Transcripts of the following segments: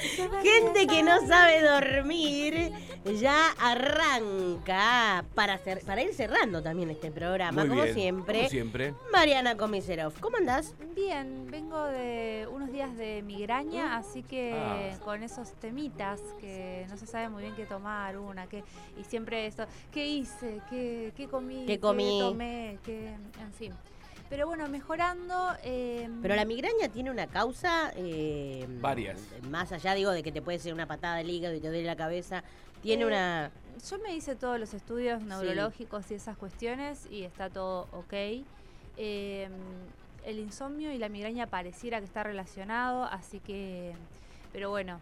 Gente que no sabe dormir ya arranca para ir cerrando también este programa, Muy como bien, siempre. como siempre. Mariana Komiserov, ¿cómo andás? Bien, vengo de unos días de migraña, así que con esos temitas que no se sabe muy bien qué tomar y siempre esto, ¿qué hice? ¿Qué comí? ¿Qué comí? ¿Qué tomé? En fin. Pero bueno, mejorando. Pero la migraña tiene una causa. Varias. Más allá, digo, de que te puede ser una patada del hígado y te duele la cabeza. Tiene una. Yo me hice todos los estudios neurológicos y esas cuestiones y está todo ok. El insomnio y la migraña pareciera que está relacionado, así que. Pero bueno,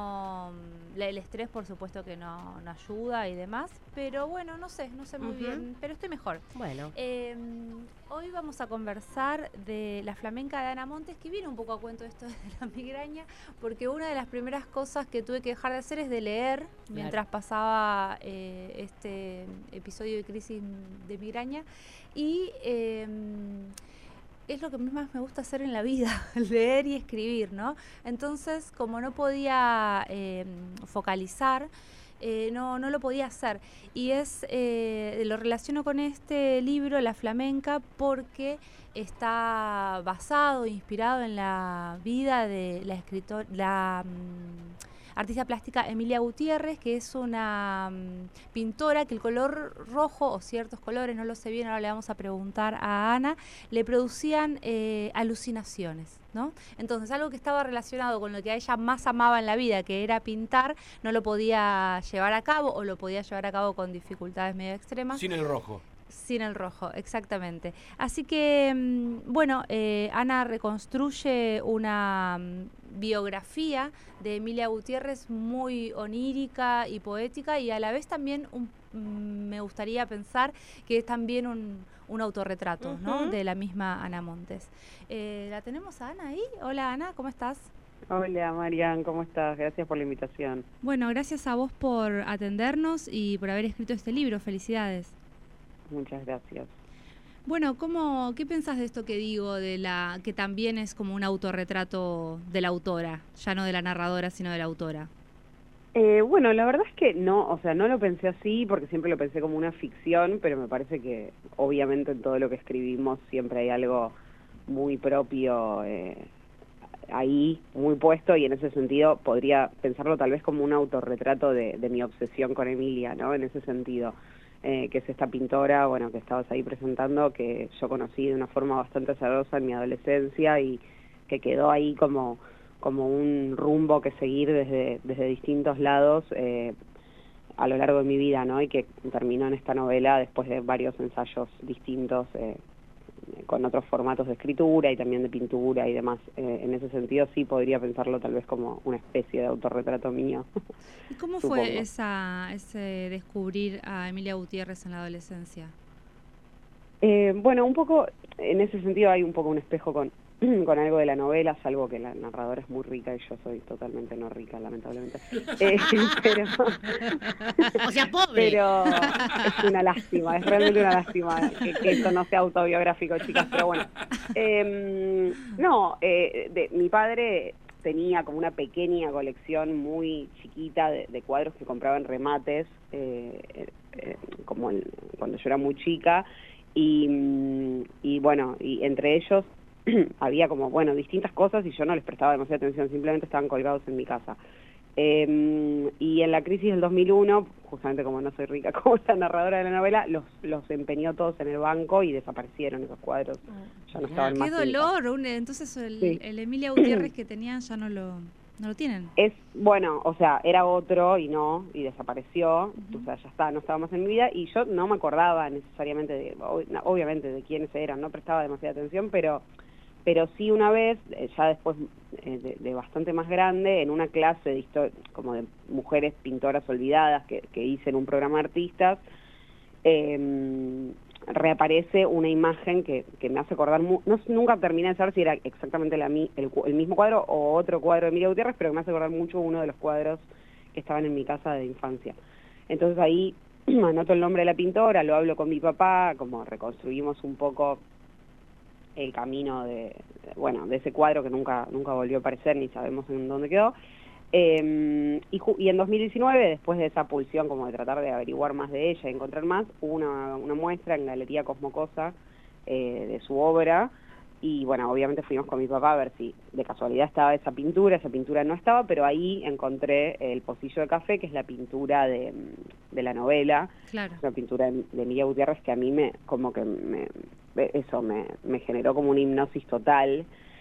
el estrés por supuesto que no ayuda y demás, pero bueno, no sé muy bien, pero estoy mejor. Bueno. Hoy vamos a conversar de La Flamenca de Ana Montes, que viene un poco a cuento esto de la migraña, porque una de las primeras cosas que tuve que dejar de hacer es de leer mientras pasaba este episodio de crisis de migraña y es lo que más me gusta hacer en la vida, leer y escribir, ¿no? Entonces, como no podía focalizar, no lo podía hacer. Y lo relaciono con este libro, La Flamenca, porque está inspirado en la vida de la artista plástica Emilia Gutiérrez, que es una pintora que el color rojo o ciertos colores, no lo sé bien, ahora le vamos a preguntar a Ana, le producían alucinaciones, ¿no? Entonces algo que estaba relacionado con lo que a ella más amaba en la vida, que era pintar, no lo podía llevar a cabo o lo podía llevar a cabo con dificultades medio extremas. Sin el rojo. Sin el rojo, exactamente. Así que, bueno, Ana reconstruye una biografía de Emilia Gutiérrez muy onírica y poética y a la vez también me gustaría pensar que es también un autorretrato, ¿no? De la misma Ana Montes. ¿La tenemos a Ana ahí? Hola Ana, ¿cómo estás? Hola Marian, ¿cómo estás? Gracias por la invitación. Bueno, gracias a vos por atendernos y por haber escrito este libro. Felicidades. Muchas gracias. Bueno, ¿qué pensás de esto que digo, que también es como un autorretrato de la autora, ya no de la narradora, sino de la autora? Bueno, la verdad es que no lo pensé así porque siempre lo pensé como una ficción, pero me parece que obviamente en todo lo que escribimos siempre hay algo muy propio ahí, muy puesto, y en ese sentido podría pensarlo tal vez como un autorretrato de mi obsesión con Emilia, ¿no? En ese sentido. Que es esta pintora, bueno, que estabas ahí presentando, que yo conocí de una forma bastante azarosa en mi adolescencia y que quedó ahí como un rumbo que seguir desde distintos lados a lo largo de mi vida, ¿no? Y que terminó en esta novela después de varios ensayos distintos con otros formatos de escritura y también de pintura y demás. En ese sentido sí podría pensarlo tal vez como una especie de autorretrato mío. ¿Y cómo fue ese descubrir a Emilia Gutiérrez en la adolescencia? Bueno, un poco, en ese sentido hay un poco un espejo con algo de la novela, salvo que la narradora es muy rica y yo soy totalmente no rica, lamentablemente. Pero o sea, pobre. Pero es una lástima, es realmente una lástima que esto no sea autobiográfico, chicas, pero bueno. Mi padre tenía como una pequeña colección muy chiquita de cuadros que compraba en remates, cuando yo era muy chica, y bueno, y entre ellos había como, bueno, distintas cosas y yo no les prestaba demasiada atención, simplemente estaban colgados en mi casa. Y en la crisis del 2001, justamente como no soy rica como la narradora de la novela, los empeñó todos en el banco y desaparecieron esos cuadros. Ya no estaban más. ¡Qué dolor! Entonces el Emilia Gutiérrez que tenían ya no lo tienen. Bueno, o sea, era otro y desapareció, o sea, ya está, no estaba más en mi vida y yo no me acordaba necesariamente, obviamente, de quiénes eran, no prestaba demasiada atención, pero sí una vez, ya después de bastante más grande, en una clase de como de mujeres pintoras olvidadas que hice en un programa de artistas, reaparece una imagen que me hace acordar, nunca terminé de saber si era exactamente el mismo cuadro o otro cuadro de Emilia Gutiérrez, pero que me hace acordar mucho uno de los cuadros que estaban en mi casa de infancia. Entonces ahí anoto el nombre de la pintora, lo hablo con mi papá, como reconstruimos un poco el camino de ese cuadro que nunca volvió a aparecer, ni sabemos en dónde quedó. Y en 2019, después de esa pulsión como de tratar de averiguar más de ella y encontrar más, hubo una muestra en Galería Cosmocosa de su obra, y bueno, obviamente fuimos con mi papá a ver si de casualidad estaba esa pintura no estaba, pero ahí encontré el Pocillo de Café, que es la pintura de la novela, Claro. una pintura de Emilia Gutiérrez que a mí me generó como una hipnosis total.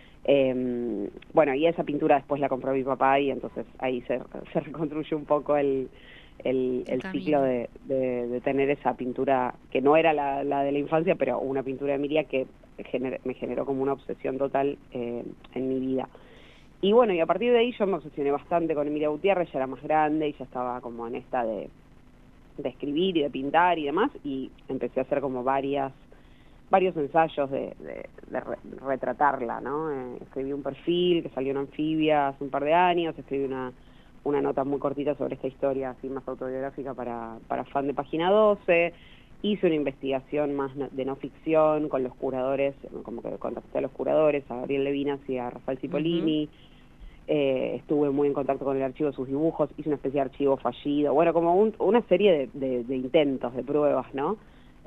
Bueno, y esa pintura después la compró mi papá y entonces ahí se reconstruye un poco el ciclo de tener esa pintura, que no era la de la infancia, pero una pintura de Emilia que me generó como una obsesión total en mi vida. Y bueno, y a partir de ahí yo me obsesioné bastante con Emilia Gutiérrez, ya era más grande y ya estaba como en esta de escribir y de pintar y demás, y empecé a hacer como varios ensayos de retratarla, ¿no? Escribí un perfil que salió en Anfibia hace un par de años, escribí una nota muy cortita sobre esta historia, así más autobiográfica para Fan de Página 12, hice una investigación más de no ficción con los curadores, como que contacté a los curadores, a Gabriel Levinas y a Rafael Cipollini. Estuve muy en contacto con el archivo de sus dibujos, hice una especie de archivo fallido, bueno, como una serie de intentos, de pruebas, ¿no?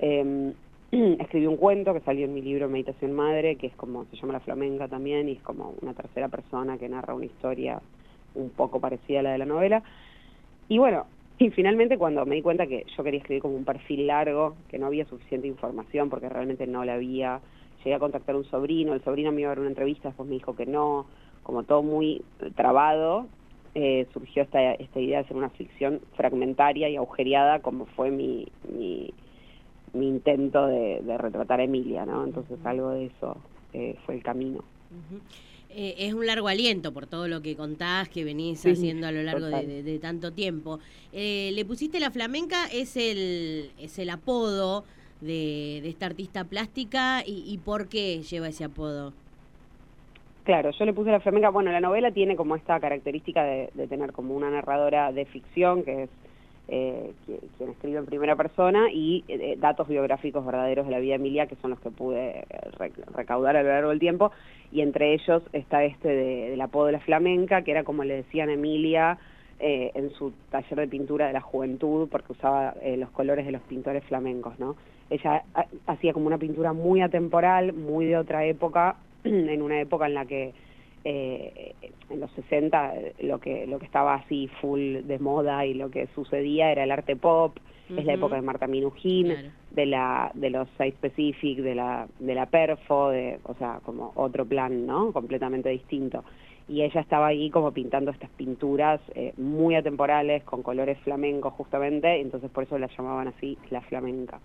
Escribí un cuento que salió en mi libro Meditación Madre, que es como, se llama La Flamenca también, y es como una tercera persona que narra una historia un poco parecida a la de la novela. Y bueno, y finalmente cuando me di cuenta que yo quería escribir como un perfil largo, que no había suficiente información porque realmente no la había, llegué a contactar a un sobrino, el sobrino me iba a dar una entrevista, después me dijo que no, como todo muy trabado, surgió esta idea de hacer una ficción fragmentaria y agujereada, como fue mi intento de retratar a Emilia, ¿no? Entonces algo de eso fue el camino. Es un largo aliento por todo lo que contás, que venís haciendo a lo largo de tanto tiempo. Le pusiste La Flamenca, es el apodo de esta artista plástica, y ¿por qué lleva ese apodo? Claro, yo le puse La Flamenca, bueno, la novela tiene como esta característica de tener como una narradora de ficción, que es quien escribe en primera persona, y datos biográficos verdaderos de la vida de Emilia, que son los que pude recaudar a lo largo del tiempo, y entre ellos está del apodo de La Flamenca, que era como le decían a Emilia en su taller de pintura de la juventud, porque usaba los colores de los pintores flamencos, ¿no? Ella hacía como una pintura muy atemporal, muy de otra época, en una época en la que en los 60 lo que estaba así full de moda y lo que sucedía era el arte pop. Es la época de Marta Minujín, claro, de los Site Specific, de la Perfo, o sea, como otro plan, ¿no? Completamente distinto. Y ella estaba ahí como pintando estas pinturas muy atemporales, con colores flamencos justamente, entonces por eso la llamaban así, La Flamenca.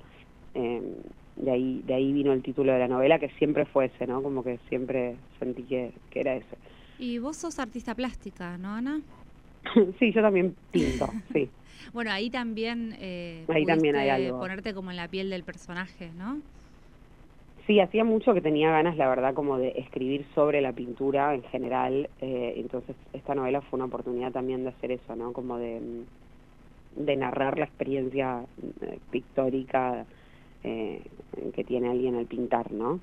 De ahí vino el título de la novela, que siempre fue ese, ¿no? Como que siempre sentí que era ese. Y vos sos artista plástica, ¿no, Ana? Sí, yo también pinto, sí. Bueno, ahí también ahí también hay algo. Ponerte como en la piel del personaje, ¿no? Sí, hacía mucho que tenía ganas, la verdad, como de escribir sobre la pintura en general, entonces esta novela fue una oportunidad también de hacer eso, ¿no? Como de narrar la experiencia pictórica que tiene alguien al pintar, ¿no?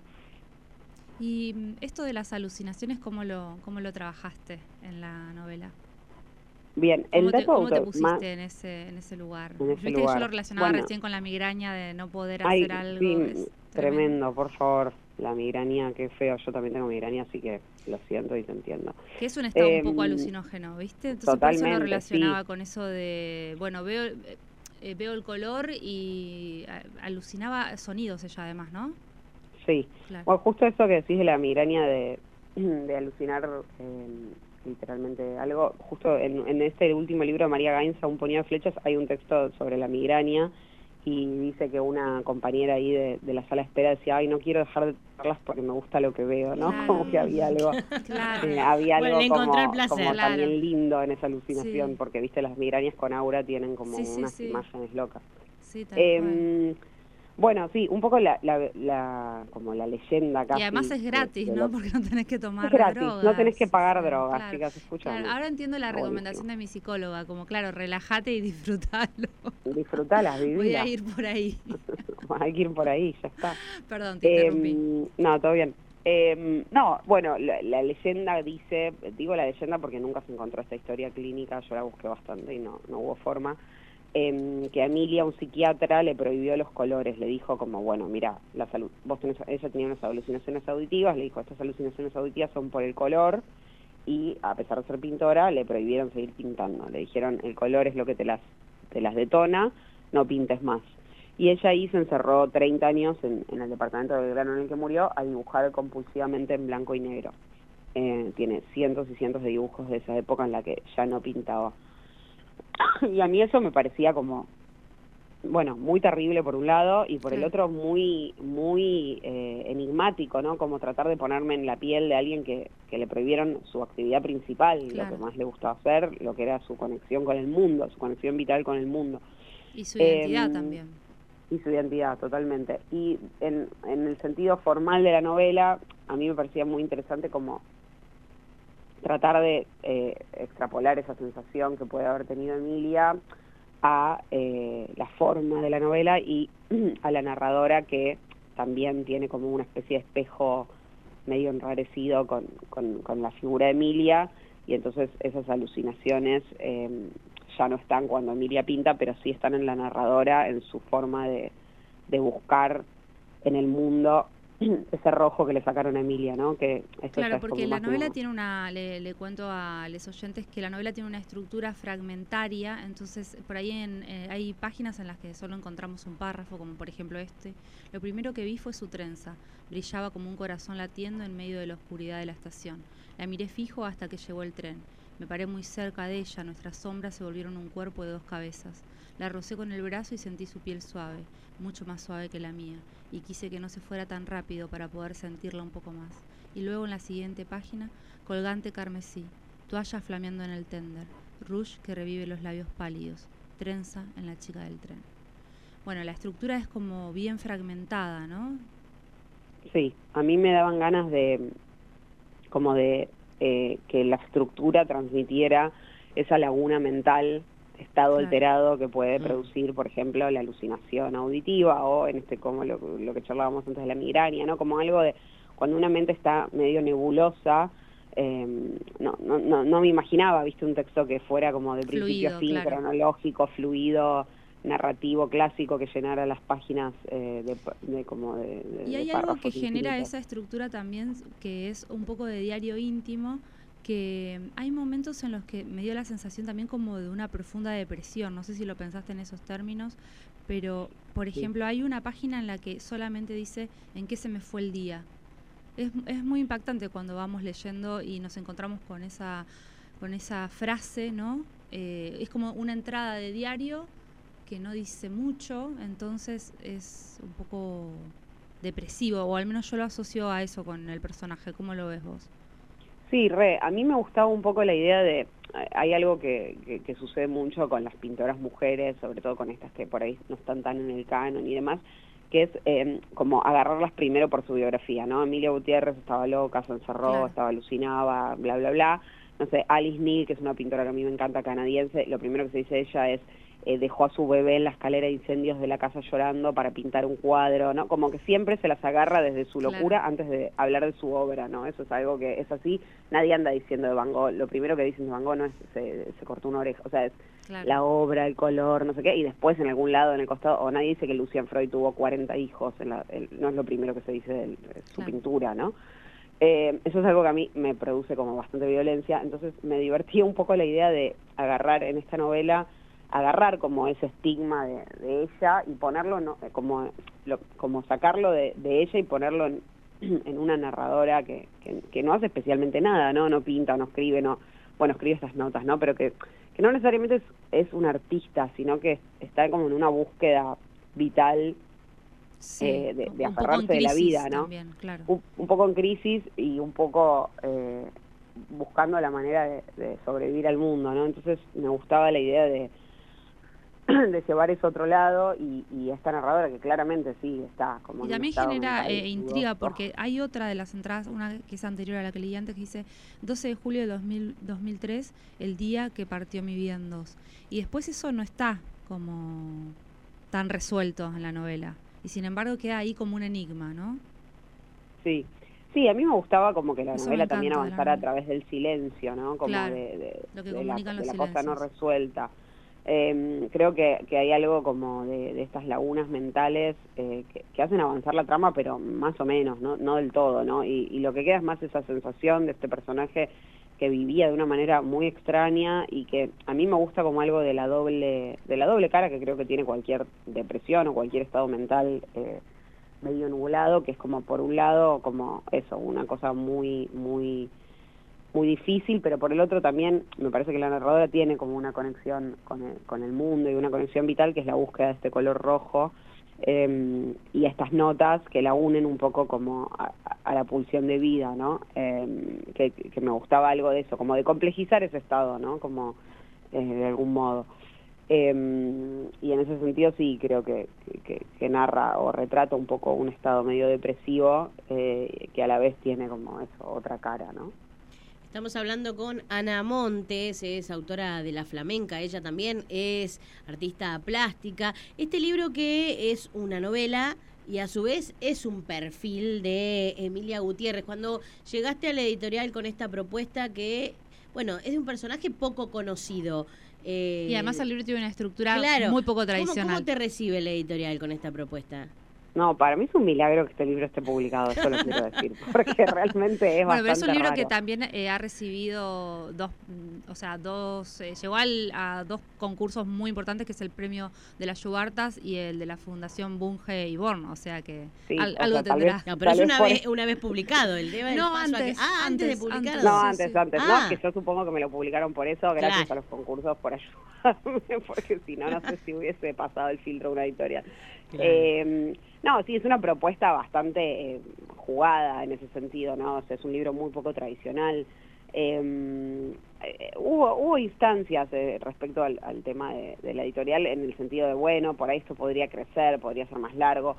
Y esto de las alucinaciones, ¿cómo lo trabajaste en la novela? Bien, ¿Cómo te pusiste en ese lugar? Viste que yo lo relacionaba recién con la migraña de no poder hacer algo. Sí, tremendo, por favor. La migraña, qué feo. Yo también tengo migraña, así que lo siento y te entiendo. Que es un estado un poco alucinógeno, ¿viste? Entonces por eso lo relacionaba con eso de, bueno, veo el color y alucinaba sonidos ella además, ¿no? Sí. Claro. Bueno, justo eso que decís de la migraña de alucinar literalmente algo, justo en este último libro de María Gainza, Un puñado de flechas, hay un texto sobre la migraña y dice que una compañera ahí de la sala de espera decía, ay, no quiero dejar de verlas porque me gusta lo que veo, ¿no? Claro. Como que había algo, había algo como también lindo en esa alucinación, porque viste, las migrañas con aura tienen como unas imágenes locas. Sí, tal cual. Bueno, sí, un poco como la leyenda casi. Y además es gratis, ¿no? Porque no tenés que tomar drogas. Es gratis, drogas. No tenés que pagar drogas, claro. chicas, escuchame. Claro, ahora entiendo la recomendación de mi psicóloga, como claro, relájate y disfrutalo. Disfrutala, vivila. Voy a ir por ahí. Hay que ir por ahí, ya está. Perdón, te interrumpí. No, todo bien. No, bueno, la leyenda dice, digo la leyenda porque nunca se encontró esta historia clínica, yo la busqué bastante y no hubo forma, que a Emilia, un psiquiatra, le prohibió los colores, le dijo como, bueno, mira, ella tenía unas alucinaciones auditivas, le dijo, estas alucinaciones auditivas son por el color, y a pesar de ser pintora, le prohibieron seguir pintando, le dijeron, el color es lo que te las detona, no pintes más. Y ella ahí se encerró 30 años en el departamento de Belgrano en el que murió a dibujar compulsivamente en blanco y negro. Tiene cientos y cientos de dibujos de esa época en la que ya no pintaba. Y a mí eso me parecía como, bueno, muy terrible por un lado y por el otro muy enigmático, ¿no? Como tratar de ponerme en la piel de alguien que le prohibieron su actividad principal, lo que más le gustaba hacer, lo que era su conexión con el mundo, su conexión vital con el mundo. Y su identidad también. Y su identidad, totalmente. Y en el sentido formal de la novela, a mí me parecía muy interesante como tratar de extrapolar esa sensación que puede haber tenido Emilia a la forma de la novela y a la narradora, que también tiene como una especie de espejo medio enrarecido con la figura de Emilia, y entonces esas alucinaciones ya no están cuando Emilia pinta, pero sí están en la narradora, en su forma de buscar en el mundo ese rojo que le sacaron a Emilia, ¿no? Que esto claro, porque la novela tiene le cuento a los oyentes que la novela tiene una estructura fragmentaria, entonces por ahí hay páginas en las que solo encontramos un párrafo, como por ejemplo este. Lo primero que vi fue su trenza, brillaba como un corazón latiendo en medio de la oscuridad de la estación. La miré fijo hasta que llegó el tren. Me paré muy cerca de ella, nuestras sombras se volvieron un cuerpo de 2 cabezas. La rocé con el brazo y sentí su piel suave, mucho más suave que la mía, y quise que no se fuera tan rápido para poder sentirla un poco más. Y luego en la siguiente página, colgante carmesí, toalla flameando en el tender, rouge que revive los labios pálidos, trenza en la chica del tren. Bueno, la estructura es como bien fragmentada, ¿no? Sí, a mí me daban ganas de que la estructura transmitiera esa laguna mental, estado alterado que puede producir, por ejemplo, la alucinación auditiva, o en como lo que charlábamos antes de la migraña, ¿no? Como algo de cuando una mente está medio nebulosa. No me imaginaba, viste, un texto que fuera como de principio a fin, cronológico, fluido, narrativo, clásico, que llenara las páginas y hay algo que genera esa estructura también, que es un poco de diario íntimo, que hay momentos en los que me dio la sensación también como de una profunda depresión, no sé si lo pensaste en esos términos, pero por ejemplo hay una página en la que solamente dice en qué se me fue el día. Es muy impactante cuando vamos leyendo y nos encontramos con esa frase, ¿no? Es como una entrada de diario que no dice mucho, entonces es un poco depresivo, o al menos yo lo asocio a eso con el personaje. ¿Cómo lo ves vos? Sí, a mí me gustaba un poco la idea de, hay algo que sucede mucho con las pintoras mujeres, sobre todo con estas que por ahí no están tan en el canon y demás, que es como agarrarlas primero por su biografía, ¿no? Emilia Gutiérrez estaba loca, se encerró, estaba alucinaba, bla, bla, bla. No sé, Alice Neel, que es una pintora que a mí me encanta, canadiense, lo primero que se dice de ella es dejó a su bebé en la escalera de incendios de la casa llorando para pintar un cuadro, ¿no? Como que siempre se las agarra desde su locura antes de hablar de su obra, ¿no? Eso es algo que es así, nadie anda diciendo de Van Gogh, lo primero que dicen de Van Gogh no es se cortó una oreja, o sea, es la obra, el color, no sé qué, y después en algún lado, en el costado, o nadie dice que Lucian Freud tuvo 40 hijos, no es lo primero que se dice de su pintura, ¿no? Eso es algo que a mí me produce como bastante violencia, entonces me divertía un poco la idea de agarrar en esta novela, agarrar como ese estigma de ella y ponerlo, como sacarlo de ella y ponerlo en una narradora que no hace especialmente nada, no pinta, no escribe, escribe estas notas, ¿no? Pero que no necesariamente es un artista, sino que está como en una búsqueda vital de aferrarse de la vida, ¿no? También, claro. Un poco en crisis y un poco buscando la manera de sobrevivir al mundo, ¿no? Entonces me gustaba la idea de llevar eso a otro lado y esta narradora que claramente sí está como... Y también genera intriga porque hay otra de las entradas, una que es anterior a la que leí antes, que dice 12 de julio de 2003, el día que partió mi vida en dos. Y después eso no está como tan resuelto en la novela. Y sin embargo queda ahí como un enigma, ¿no? Sí, Sí, a mí me gustaba como que la Eso novela me también encanta de la avanzara a novela. través del silencio, ¿no? Como Claro, de, lo que de comunican los la cosa no silencios. resuelta. Creo que hay algo como de estas lagunas mentales que hacen avanzar la trama, pero más o menos, no del todo, ¿no? Y lo que queda es más esa sensación de este personaje que vivía de una manera muy extraña y que a mí me gusta como algo de la doble cara que creo que tiene cualquier depresión o cualquier estado mental medio nublado, que es como por un lado como eso, una cosa muy difícil, pero por el otro también me parece que la narradora tiene como una conexión con el mundo y una conexión vital, que es la búsqueda de este color rojo, y estas notas que la unen un poco como a la pulsión de vida, ¿no? Que me gustaba algo de eso, como de complejizar ese estado, ¿no? Como de algún modo. Y en ese sentido sí creo que narra o retrata un poco un estado medio depresivo, que a la vez tiene como eso, otra cara, ¿no? Estamos hablando con Ana Montes, es autora de La Flamenca, ella también es artista plástica. Este libro que es una novela y a su vez es un perfil de Emilia Gutiérrez. Cuando llegaste a la editorial con esta propuesta que, bueno, es de un personaje poco conocido. Y además el libro tiene una estructura Claro, muy poco tradicional. ¿Cómo te recibe la editorial con esta propuesta? No, para mí es un milagro que este libro esté publicado, eso lo quiero decir, porque realmente es Bueno, pero es bastante un libro raro. que también ha recibido llegó a dos concursos muy importantes, que es el premio de las Yubartas y el de la Fundación Bunge y Born, o sea que Sí, algo o sea, tendrá. No, pero tal es una vez publicado, el tema del No, paso antes, antes de antes, publicarlo. antes. No, Sí, antes. sí. No, es que yo supongo que me lo publicaron por eso, gracias Claro. a los concursos, por ayudarme, porque si no, no sé si hubiese pasado el filtro una editorial. Claro. No, sí, es una propuesta bastante jugada en ese sentido, ¿no? O sea, es un libro muy poco tradicional. Hubo instancias respecto al tema de la editorial en el sentido de, bueno, por ahí esto podría crecer, podría ser más largo.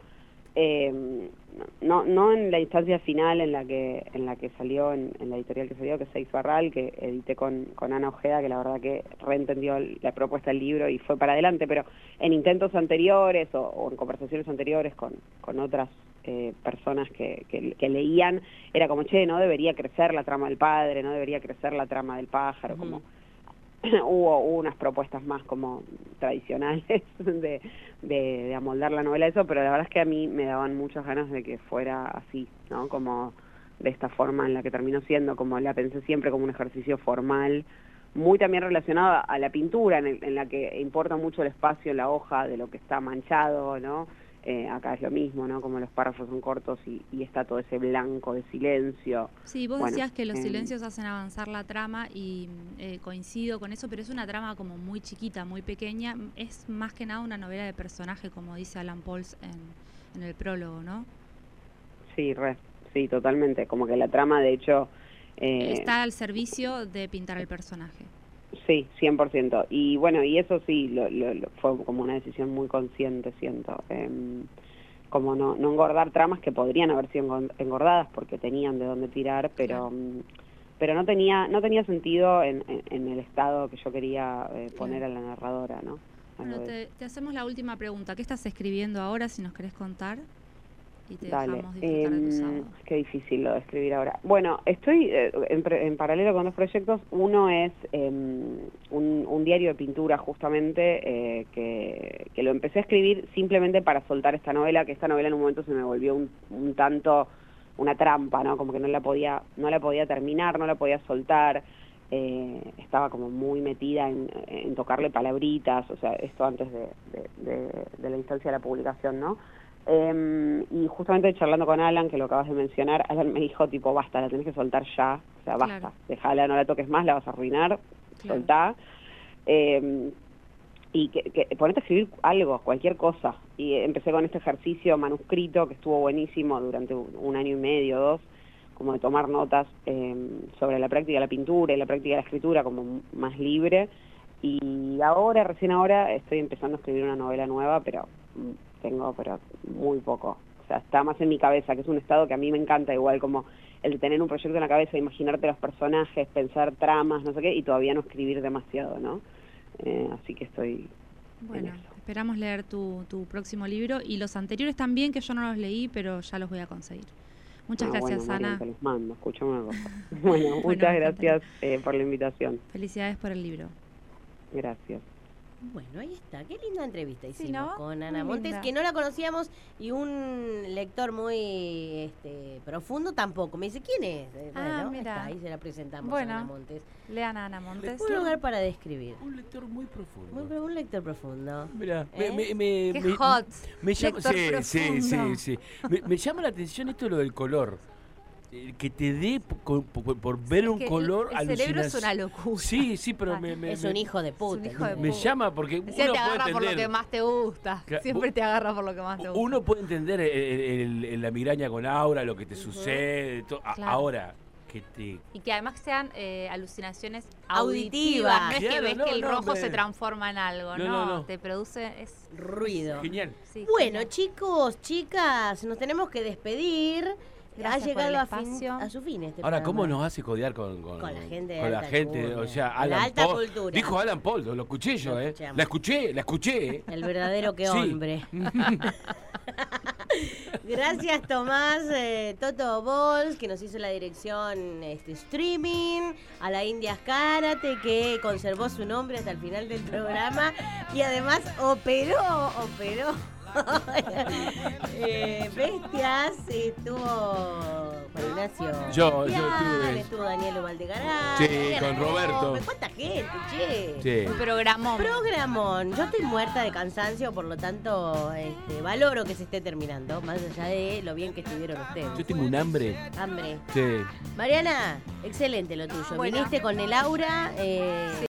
No en la instancia final en la que salió, en la editorial que salió, que es Seix Barral, que edité con Ana Ojeda, que la verdad que reentendió la propuesta del libro y fue para adelante, pero en intentos anteriores o en conversaciones anteriores con otras personas que leían, era como, che, no debería crecer la trama del padre, no debería crecer la trama del pájaro, como hubo unas propuestas más como tradicionales de amoldar la novela, eso, pero la verdad es que a mí me daban muchas ganas de que fuera así, ¿no? Como de esta forma en la que terminó siendo, como la pensé siempre como un ejercicio formal, muy también relacionado a la pintura, en la que importa mucho el espacio en la hoja de lo que está manchado, ¿no? Acá es lo mismo, ¿no? Como los párrafos son cortos y está todo ese blanco de silencio. Sí, vos Bueno, decías que los silencios hacen avanzar la trama y coincido con eso, pero es una trama como muy chiquita, muy pequeña. Es más que nada una novela de personaje, como dice Alan Pauls en el prólogo, ¿no? Sí, sí, totalmente. Como que la trama, de hecho... está al servicio de pintar el personaje. Sí, 100%. Y bueno, y eso sí, fue como una decisión muy consciente, siento. Como no engordar tramas que podrían haber sido engordadas porque tenían de dónde tirar, pero no tenía sentido en el estado que yo quería poner a la narradora, ¿no? Bueno, te hacemos la última pregunta. ¿Qué estás escribiendo ahora, si nos querés contar? Y te Dale. dejamos disfrutar de tu sábado. Qué difícil lo de escribir ahora. Bueno, estoy en paralelo con dos proyectos. Uno es un diario de pintura, justamente, que lo empecé a escribir simplemente para soltar esta novela, que esta novela en un momento se me volvió un tanto una trampa, ¿no? Como que no la podía terminar, no la podía soltar. Estaba como muy metida en tocarle palabritas, o sea, esto antes de la instancia de la publicación, ¿no? Y justamente charlando con Alan, que lo acabas de mencionar, Alan me dijo, tipo, basta, la tenés que soltar ya, o sea, basta, dejala, no la toques más, la vas a arruinar, soltá. Y que ponete a escribir algo, cualquier cosa. Y empecé con este ejercicio manuscrito que estuvo buenísimo durante un año y medio, 2, como de tomar notas sobre la práctica de la pintura y la práctica de la escritura como más libre. Y recién ahora, estoy empezando a escribir una novela nueva, pero tengo muy poco. O sea, está más en mi cabeza, que es un estado que a mí me encanta, igual como el de tener un proyecto en la cabeza, imaginarte los personajes, pensar tramas, no sé qué, y todavía no escribir demasiado, ¿no? Así que estoy... Bueno, esperamos leer tu próximo libro y los anteriores también, que yo no los leí, pero ya los voy a conseguir. Muchas gracias, bueno, Marian, Ana. te los mando, escuchame una cosa. Bueno, muchas gracias por la invitación. Felicidades por el libro. Gracias. Bueno, ahí está. Qué linda entrevista hicimos ¿no? con Ana Muy Montes, linda. que no la conocíamos y un lector muy profundo tampoco. Me dice, ¿quién es? Bueno, mira. está, ahí se la presentamos Bueno. a Ana Montes. Lean a Ana Montes. Un lugar para describir. Un lector muy profundo. Un lector profundo. Mira, ¿Eh? Qué hot. me llama, Lector sí, profundo. sí. Me llama la atención esto lo del color. Que te dé por ver un Que color el cerebro es alucinación. una locura. Sí, pero Es un hijo de Es puta. un hijo de me puta. llama porque Decía, uno te puede agarra por lo entender. que más te gusta. Claro, Siempre te agarra por lo que más te gusta. Uno puede entender la migraña con aura, lo que te sucede. Claro. Ahora, que te. Y que además sean alucinaciones Auditivas. auditivas. No es que Claro, ves no, que el no, rojo me- se transforma en algo, No. Te produce... Ruido. Genial. Sí, Bueno, genial. chicos, chicas, nos tenemos que despedir. Gracias ha llegado por el espacio. a su fin este Ahora, programa. ¿cómo nos hace codear con la gente de con la alta gente? alcurnia, O sea, de la Alan alta Paul. cultura. Dijo Alan Paul, lo escuché yo, Lo ¿eh? escuchamos. La escuché. El verdadero que Sí. hombre. Gracias, Tomás, Toto Bols, que nos hizo la dirección streaming, a la Indias Karate, que conservó su nombre hasta el final del programa y además operó. Bestias, estuvo Juan Ignacio. Yo Pian, estuve. estuvo Daniel Ubaldegarán. Sí, Mariana con Roberto. Gómez. ¿Cuánta gente, che? Sí. Un programón. Programón. Yo estoy muerta de cansancio, por lo tanto, valoro que se esté terminando, más allá de lo bien que estuvieron ustedes. Yo tengo un hambre. Hambre. Sí. Mariana, excelente lo tuyo. Bueno. Viniste con el aura.